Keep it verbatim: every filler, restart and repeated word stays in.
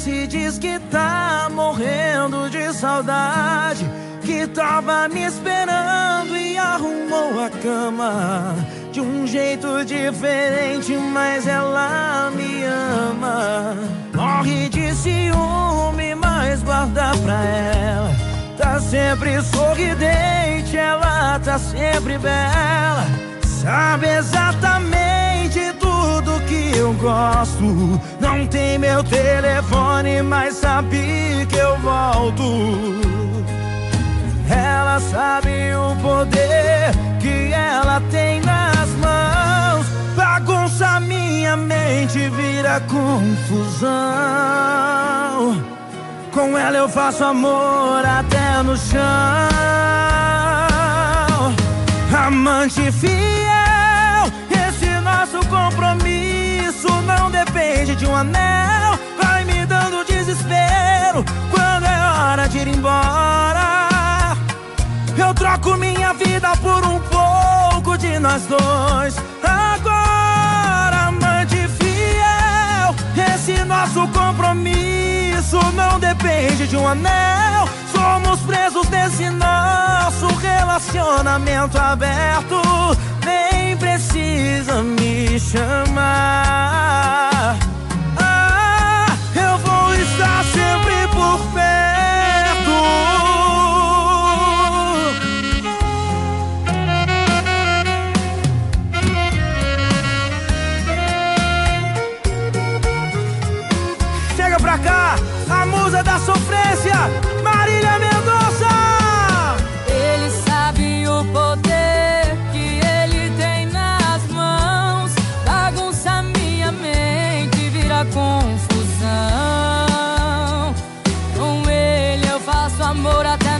se diz que tá morrendo de saudade, que tava me esperando e arrumou a cama de um jeito diferente, mas ela me ama. Morre de ciúme, mas guarda pra ela. Tá sempre sorridente, ela tá sempre bela. Sabe exatamente tudo que eu gosto. Não tem meu telefone, mas sabe que eu volto. Ela sabe o poder que ela tem nas mãos. Bagunça minha mente, vira confusão. Com ela eu faço amor até no chão. Amante fiel, esse nosso compromisso não depende de um anel. Vai me dando desespero quando é hora de ir embora. Eu troco minha vida por um pouco de nós dois. Agora, amante fiel, esse nosso compromisso não depende de um anel. Somos presos nesse nosso relacionamento aberto. Nem precisa me chamar. Ah, eu vou estar sempre por perto. Chega pra cá, a musa da sofrência, Marília Mendonça. Ele sabe o poder que ele tem nas mãos. Bagunça minha mente, vira confusão. Com ele eu faço amor até